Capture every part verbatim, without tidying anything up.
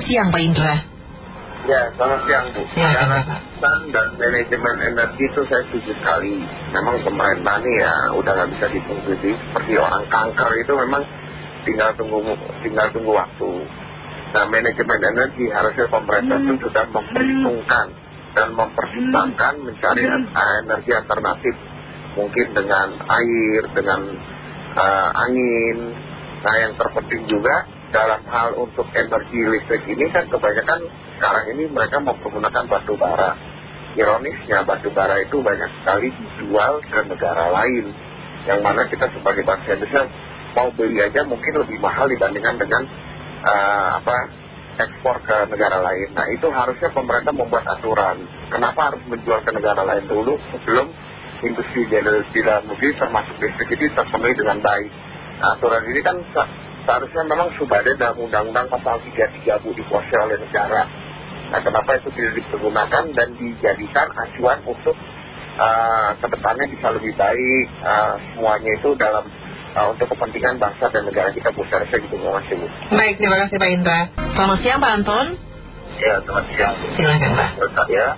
siang Pak Indra. Ya, selamat siang Bu. Ya, Cara pesan dan manajemen energi itu saya setuju sekali. Memang pemerintah nih ya udah nggak bisa dipungkiri. Seperti orang kanker itu memang tinggal tunggu tinggal tunggu waktu. Nah, manajemen energi harusnya pemerintah itu sudah memperhitungkan dan mempertimbangkan mencari energi alternatif. Mungkin dengan air, dengan uh, angin. Nah, yang terpenting juga dalam hal untuk energi listrik ini kan kebanyakan sekarang ini mereka menggunakan batu bara. Ironisnya batu bara itu banyak sekali dijual ke negara lain, yang mana kita sebagai bangsa Indonesia mau beli aja mungkin lebih mahal dibandingkan dengan uh, apa ekspor ke negara lain. Nah, itu harusnya pemerintah membuat aturan. Kenapa harus menjual ke negara lain dulu sebelum industri di dalam negeri termasuk listrik ini terpenuhi dengan baik. Nah, aturan ini kan seharusnya memang sudah ada dalam undang-undang pasal tiga puluh tiga Bu dikuasai oleh negara. Nah, kenapa itu tidak dipergunakan dan dijadikan acuan untuk uh, kedepannya bisa lebih baik, uh, semuanya itu dalam uh, untuk kepentingan bangsa dan negara kita Bu. Saya rasa gitu. Terima kasih Bu. Baik, terima kasih Pak Indra. Selamat siang Pak Anton. Ya, selamat siang. Silakan Pak. Menurut saya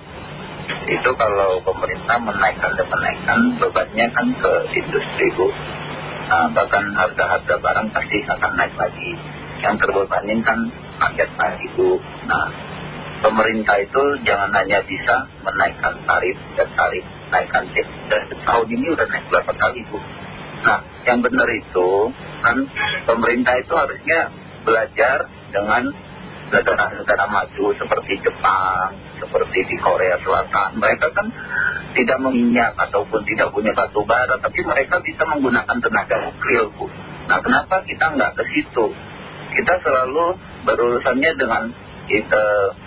itu kalau pemerintah menaikkan dan menaikkan bebannya kan ke industri Bu. Nah, bahkan harga-harga barang pasti akan naik lagi. Yang terbebanin kan rakyat lagi Bu. Nah, pemerintah itu jangan hanya bisa menaikkan tarif dan tarif, naikkan tarif. Dan tahun ini udah naik berapa kali Bu. Nah, yang benar itu kan pemerintah itu harusnya belajar dengan negara-negara maju seperti Jepang, seperti di Korea Selatan. Mereka kan tidak meminyak ataupun tidak punya batu bara, tapi mereka bisa menggunakan tenaga nuklir Bu. Nah, kenapa kita nggak ke situ? Kita selalu berurusannya dengan kita,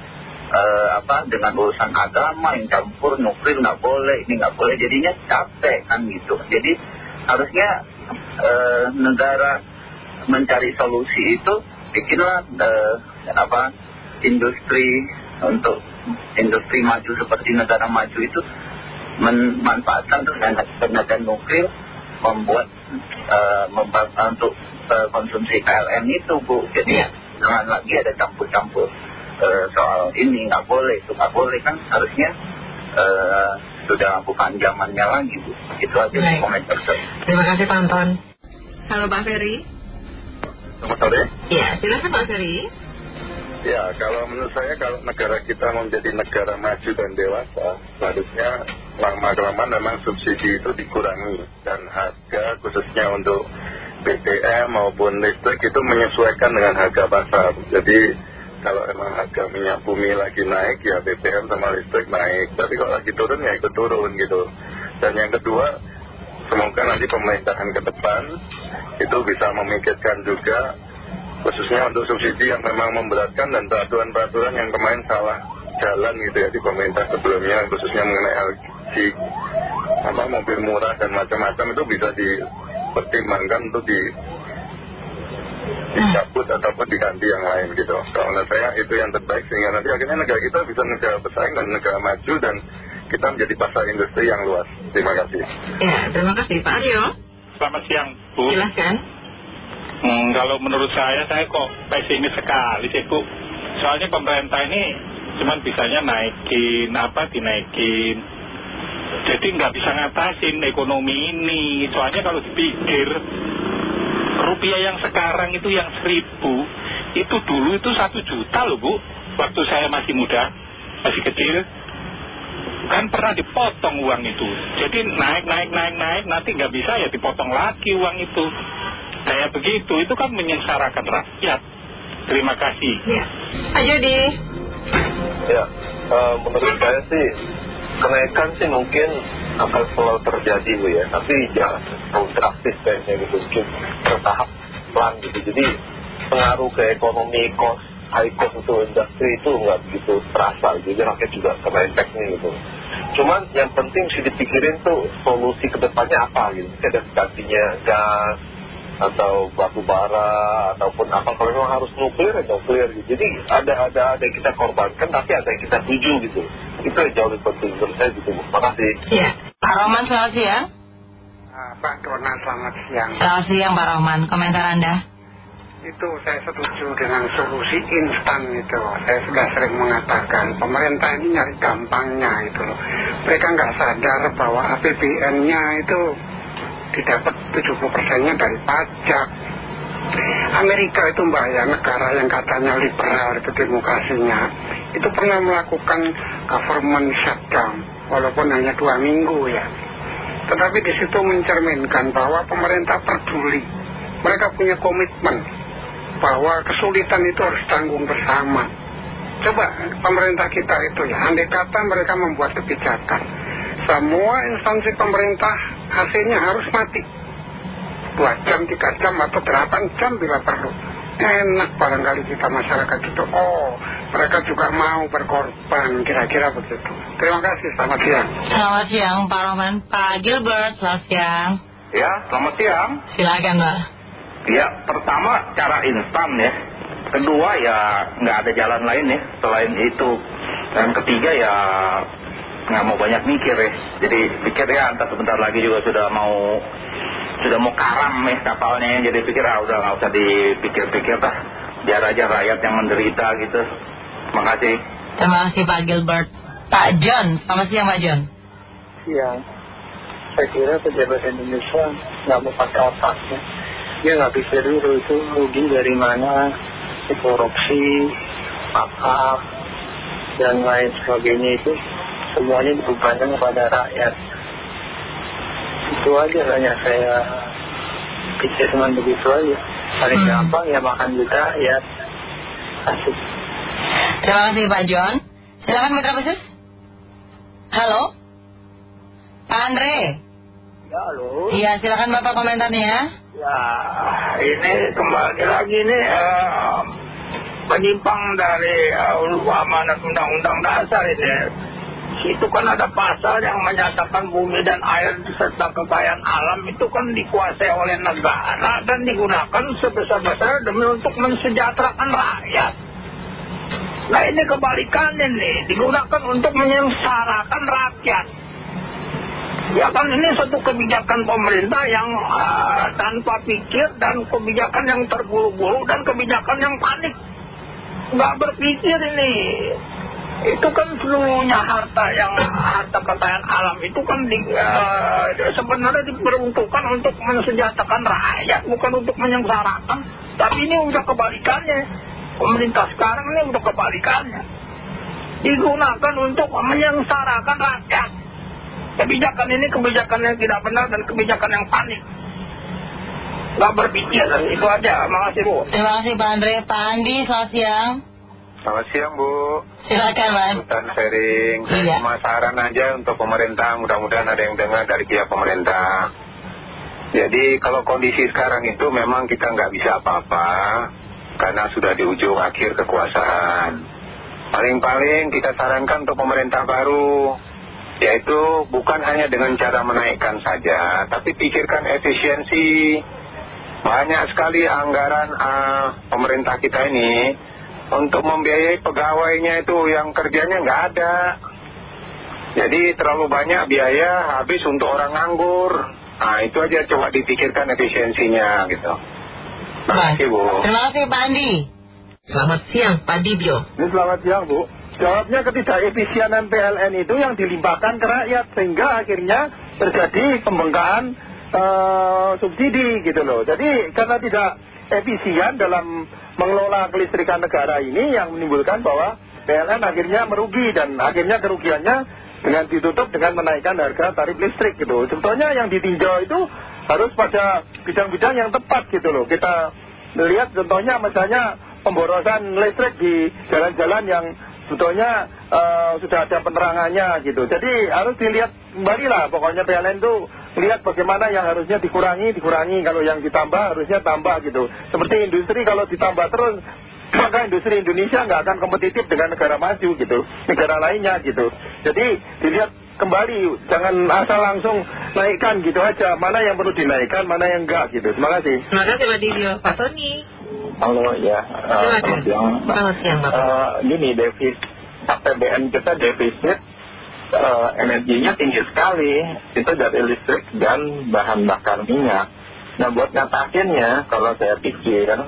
eh, apa, dengan urusan agama yang campur nuklir nggak boleh, ini nggak boleh, jadinya capek kan gitu. Jadi harusnya eh, negara mencari solusi itu bikinlah eh, apa industri untuk industri maju seperti negara maju itu memanfaatkan tenaga nuklir membuat uh, untuk uh, konsumsi P L N itu Bu. Jadi ya, jangan lagi ada campur-campur uh, soal ini nggak boleh itu nggak boleh, kan harusnya uh, sudah bukan zamannya lagi Bu. Itu aja komentar saya. Terima kasih Pak Anton. Halo Pak Ferry. Selamat sore. Ya, silakan Pak Ferry. Ya, kalau menurut saya kalau negara kita mau menjadi negara maju dan dewasa, seharusnya lama-kelamaan memang subsidi itu dikurangi. Dan harga khususnya untuk B B M maupun listrik itu menyesuaikan dengan harga pasar. Jadi kalau emang harga minyak bumi lagi naik, ya B B M sama listrik naik. Tapi kalau lagi turun, ya ikut turun gitu. Dan yang kedua, semoga nanti pemerintahan ke depan itu bisa memikirkan juga khususnya untuk subsidi yang memang memberatkan dan peraturan-peraturan yang kemarin salah jalan gitu ya di pemerintah sebelumnya, khususnya mengenai L G apa, mobil murah dan macam-macam, itu bisa dipertimbangkan untuk di dicabut ataupun diganti yang lain gitu. Kalau menurut saya itu yang terbaik, sehingga nanti akhirnya negara kita bisa negara bersaing dan negara maju dan kita menjadi pasar industri yang luas. Terima kasih. Ya, terima kasih Pak Aryo. Selamat siang Bu. Silahkan. Hmm, kalau menurut saya, saya kok pesimis sekali sih Bu. Soalnya pemerintah ini cuman bisanya naikin, apa dinaikin. Jadi nggak bisa ngatasin ekonomi ini. Soalnya kalau dipikir, rupiah yang sekarang itu yang seribu, itu dulu itu satu juta loh Bu. Waktu saya masih muda, masih kecil, kan pernah dipotong uang itu. Jadi naik, naik, naik, naik, nanti nggak bisa ya dipotong lagi uang itu. Kayak begitu, itu kan menyengsarakan rakyat. Terima kasih. Ya, Pak Jody. Ya, uh, menurut saya sih kenaikan sih mungkin akan selalu terjadi Bu ya, tapi jangan terlalu drastis kayaknya gitu, mungkin bertahap pelan gitu. Jadi pengaruh ke ekonomi, cost, high cost untuk industri itu nggak begitu terasa, jadi rakyat juga kena impactnya gitu. Cuman yang penting sih dipikirin tuh solusi kedepannya apa gitu, mungkin ada gantinya gas atau batu bara ataupun apa. Kalau memang harus nuklir ya nuklir gitu. Jadi ada ada ada yang kita korbankan tapi ada yang kita tuju gitu. Itu yang jauh lebih penting menurut saya gitu Bu. Makasih. Iya. Pak Roman, selamat siang. uh, Pak Ronan, selamat siang. Selamat siang Pak Roman, komentar Anda. Itu saya setuju dengan solusi instan itu. Saya sudah sering mengatakan pemerintah ini nyari gampangnya itu loh. Mereka nggak sadar bahwa A P B N-nya itu didapat tujuh puluh persennya dari pajak. Amerika itu mbak ya, negara yang katanya liberal itu demokrasinya, itu pernah melakukan government shutdown walaupun hanya dua minggu ya. Tetapi di situ mencerminkan bahwa pemerintah peduli. Mereka punya komitmen bahwa kesulitan itu harus tanggung bersama. Coba pemerintah kita itu ya, andai kata mereka membuat kebijakan, semua instansi pemerintah hasilnya harus mati dua jam, tiga jam atau delapan jam bila perlu. Enak barangkali kita masyarakat itu, oh mereka juga mau berkorban, kira-kira begitu. Terima kasih, selamat siang. Selamat siang Pak Roman. Pak Gilbert, selamat siang. Ya, selamat siang. Silakan Pak. Ya, pertama cara instan ya. Kedua ya nggak ada jalan lain ya selain itu. Dan ketiga ya nggak mau banyak mikir ya. Jadi pikir ya entah sebentar lagi juga sudah mau sudah mau karam ya kapalnya ya. Jadi pikir ah udah nggak usah dipikir-pikir lah. Biar aja rakyat yang menderita gitu. Terima kasih. Terima kasih Pak Gilbert. Pak John, selamat siang Pak John. Siang. Saya kira pejabat Indonesia nggak mau pakai otaknya. Dia nggak pikir dulu itu rugi dari mana, korupsi, pakar, dan lain sebagainya itu semuanya dibebankan kepada rakyat. Itu aja hanya saya pikir cuma begitu aja. Paling hmm. gampang ya makan juga rakyat. Asik. Terima kasih Pak John. Silakan Mitra Khusus. Halo Pak Andre. Ya halo. Iya silakan Bapak komentarnya. Ya, ini kembali lagi nih uh, menyimpang dari uh, amanat undang-undang dasar ini. Itu kan ada pasal yang menyatakan bumi dan air serta kekayaan alam itu kan dikuasai oleh negara dan digunakan sebesar-besar demi untuk mensejahterakan rakyat. Nah ini kebalikannya nih, digunakan untuk menyengsarakan rakyat. Ya kan ini satu kebijakan pemerintah yang uh, tanpa pikir dan kebijakan yang terburu-buru dan kebijakan yang panik. Nggak berpikir ini. Itu kan seluruhnya harta yang harta kekayaan alam itu kan di, uh, sebenarnya diperuntukkan untuk mensejahterakan rakyat, bukan untuk menyengsarakan. Tapi ini udah kebalikannya. Pemerintah sekarang ini udah kebalikannya. Digunakan untuk menyengsarakan rakyat. Kebijakan ini kebijakan yang tidak benar dan kebijakan yang panik. Gak berpikir, itu aja. Makasih Bu. Terima kasih Pak Andre. Pak Andi, selamat siang. Selamat siang Bu. Silakan Pak. Hutan sharing. Saya Iya. cuma saran aja untuk pemerintah, mudah-mudahan ada yang dengar dari pihak pemerintah. Jadi kalau kondisi sekarang itu memang kita nggak bisa apa-apa karena sudah di ujung akhir kekuasaan. Paling-paling kita sarankan untuk pemerintah baru, yaitu bukan hanya dengan cara menaikkan saja, tapi pikirkan efisiensi. Banyak sekali anggaran uh, pemerintah kita ini untuk membiayai pegawainya itu yang kerjanya nggak ada. Jadi terlalu banyak biaya habis untuk orang nganggur. Nah itu aja coba dipikirkan efisiensinya gitu. Terima kasih Bu. Terima kasih Pak Andi. Selamat siang Pak Dibyo. Ini selamat siang Bu. Jawabnya ketidakefisienan P L N itu yang dilimpahkan ke rakyat sehingga akhirnya terjadi pembengkakan uh, subsidi gitu loh. Jadi karena tidak efisien dalam mengelola kelistrikan negara ini yang menimbulkan bahwa P L N akhirnya merugi dan akhirnya kerugiannya dengan ditutup dengan menaikkan harga tarif listrik gitu. Sebetulnya yang ditinjau itu harus pada bidang-bidang yang tepat gitu loh. Kita lihat contohnya misalnya pemborosan listrik di jalan-jalan yang sebetulnya uh, sudah ada penerangannya gitu. Jadi harus dilihat kembali lah pokoknya P L N itu lihat bagaimana yang harusnya dikurangi, dikurangi. Kalau yang ditambah harusnya tambah gitu. Seperti industri kalau ditambah terus maka industri Indonesia nggak akan kompetitif dengan negara maju gitu, negara lainnya gitu. Jadi dilihat kembali, jangan asal langsung naikkan gitu aja. Mana yang perlu dinaikkan, mana yang enggak gitu. Terima kasih. Terima kasih Pak Dibyo. Pak Tony. Halo ya, uh, selamat siang. Selamat siang Bapak. Uh, gini defisit A P B N kita defisit uh, energinya tinggi sekali. Itu dari listrik dan bahan bakar minyak. Nah buat ngatasinnya kalau saya pikir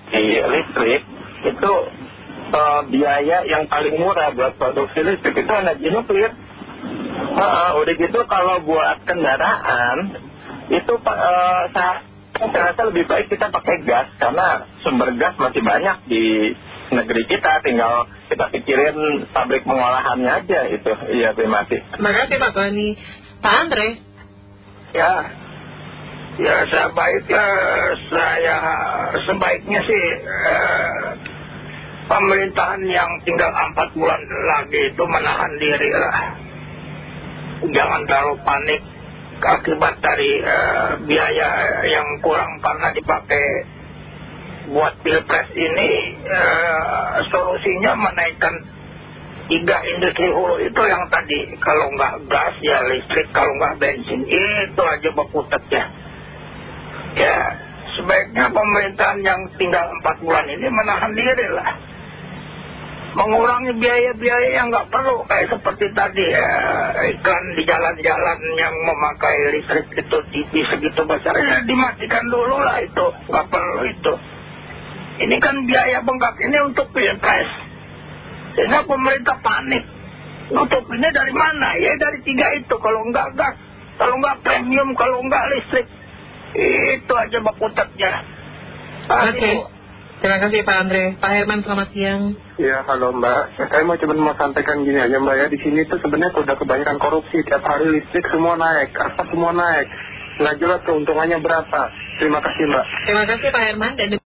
di listrik itu uh, biaya yang paling murah buat produksi listrik itu energi nuklir. uh, Udah gitu kalau buat kendaraan itu uh, saya, saya rasa lebih baik kita pakai gas, karena sumber gas masih banyak di negeri kita, tinggal kita pikirin pabrik pengolahannya aja itu. Iya, terima kasih. Terima kasih Pak Tony. Pak Andre. Ya, ya sebaiknya saya sebaiknya sih eh, pemerintahan yang tinggal empat bulan lagi itu menahan diri lah. Jangan terlalu panik akibat dari eh, biaya yang kurang karena dipakai buat pilpres ini. eh, solusinya menaikkan tiga industri hulu itu yang tadi, kalau nggak gas ya listrik, kalau nggak bensin, itu aja berputarnya. Ya sebaiknya pemerintahan yang tinggal empat bulan ini menahan diri lah, mengurangi biaya-biaya yang nggak perlu, kayak seperti tadi ya, iklan di jalan-jalan yang memakai listrik itu T V segitu besarnya dimatikan dulu lah, itu nggak perlu itu. Ini kan biaya bengkak ini untuk pilpres, sehingga pemerintah panik. Nutup ini dari mana? Ya dari tiga itu, kalau nggak gas, kalau nggak premium, kalau nggak listrik, itu aja berputarnya. Oke, okay. Terima kasih Pak Andre. Pak Herman, selamat siang. Ya, halo Mbak. Saya mau cuma mau sampaikan gini aja Mbak ya. Di sini tuh sebenarnya udah kebanyakan korupsi. Tiap hari listrik semua naik, asap semua naik. Nggak jelas keuntungannya berapa. Terima kasih Mbak. Terima kasih Pak Herman. Dan